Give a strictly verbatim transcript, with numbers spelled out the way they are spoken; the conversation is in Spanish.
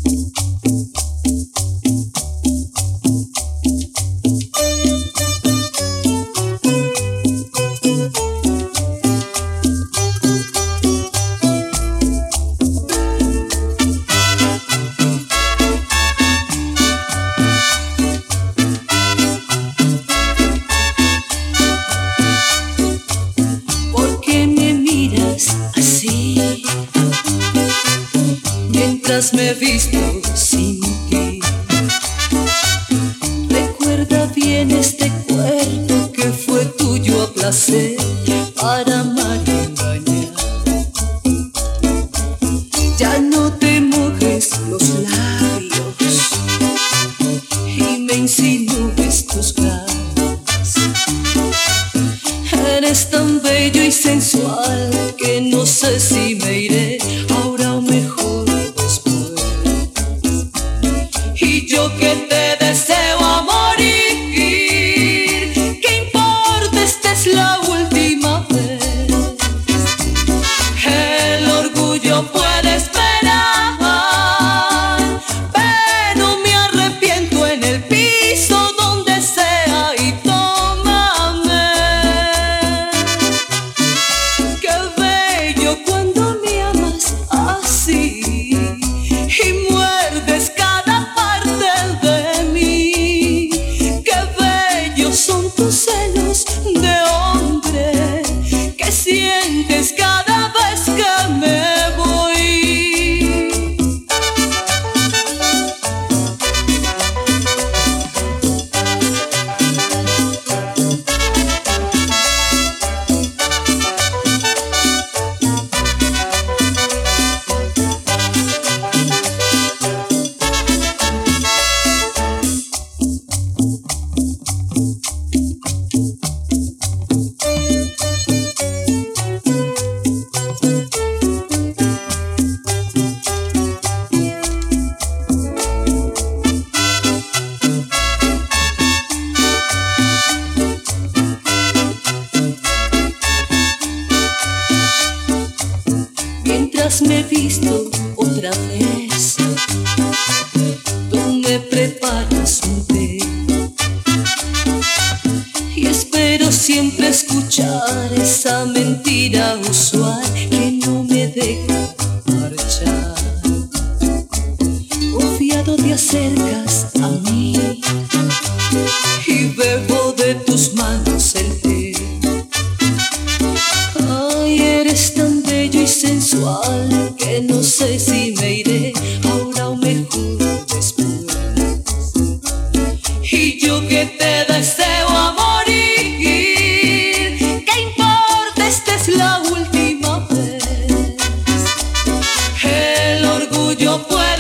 Me he visto sin ti. Recuerda bien este cuerpo que fue tuyo a placer para amar y engañar. Ya no te mojes los labios y me insinúes tus ganas. Eres tan bello y sensual que no sé si me iré ahora o mejor. Yo que te deseo a morir, ¿qué importa? Esta es la última vez. El orgullo puede esperar, pero me arrepiento en el piso donde sea y tómame. Qué bello cuando me amas así y muerdes cada celos de hombre que sientes cada vez que me voy. Me he visto otra vez, tú me preparas un té y espero siempre escuchar esa mentira usual que no me deja marchar. Confiado te acercas a mí y bebo de tus manos el té. Ay, eres tan bello y sensual que no sé si me iré ahora o mejor después. Y yo que te deseo a morir, ¿qué importa? Esta es la última vez. El orgullo puede